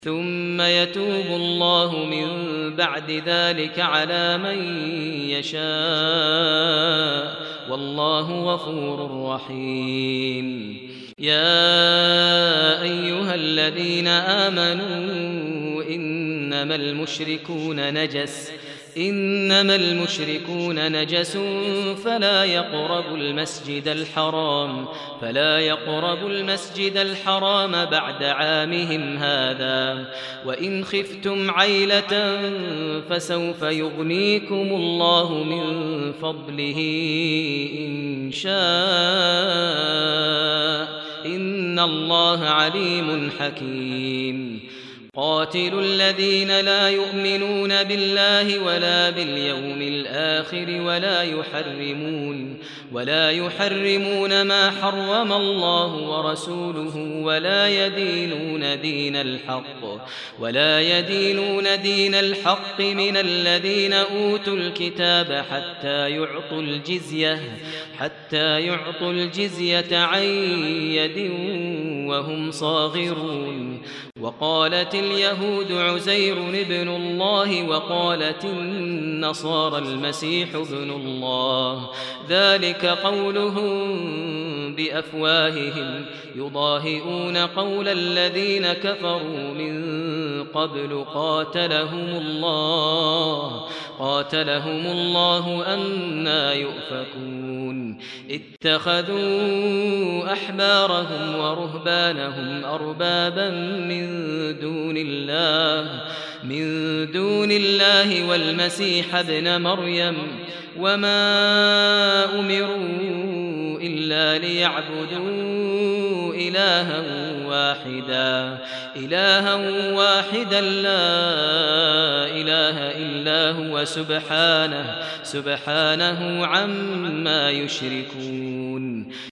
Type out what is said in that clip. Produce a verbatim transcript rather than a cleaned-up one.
ثم يتوب الله من بعد ذلك على من يشاء والله غفور رحيم. يا أيها الذين آمنوا إنما المشركون نجس إنما المشركون نجس فلا يقربوا المسجد الحرام فلا يقربوا المسجد الحرام بعد عامهم هذا وإن خفتم عيلة فسوف يغنيكم الله من فضله إن شاء إن الله عليم حكيم. قاتلوا الذين لا يؤمنون بالله ولا باليوم الآخر ولا يحرمون ولا يحرمون ما حرم الله ورسوله ولا يدينون دين الحق ولا يدينون دين الحق من الذين أوتوا الكتاب حتى يعطوا الجزية حتى يعطوا الجزية عن يد وهم صاغرون. وقالت اليهود عزير ابن الله وقالت النصارى المسيح ابن الله ذلك قولهم بأفواههم يضاهئون قول الذين كفروا من قبل قاتلهم الله قاتلهم الله أنى يؤفكون. اتخذوا أحبارهم ورهبانهم أربابا من دون الله من دون الله والمسيح ابن مريم وما أمروا إلا ليعبدوا إلها واحدا إلها واحدا لا إله إلا هو سبحانه سبحانه عما يشركون.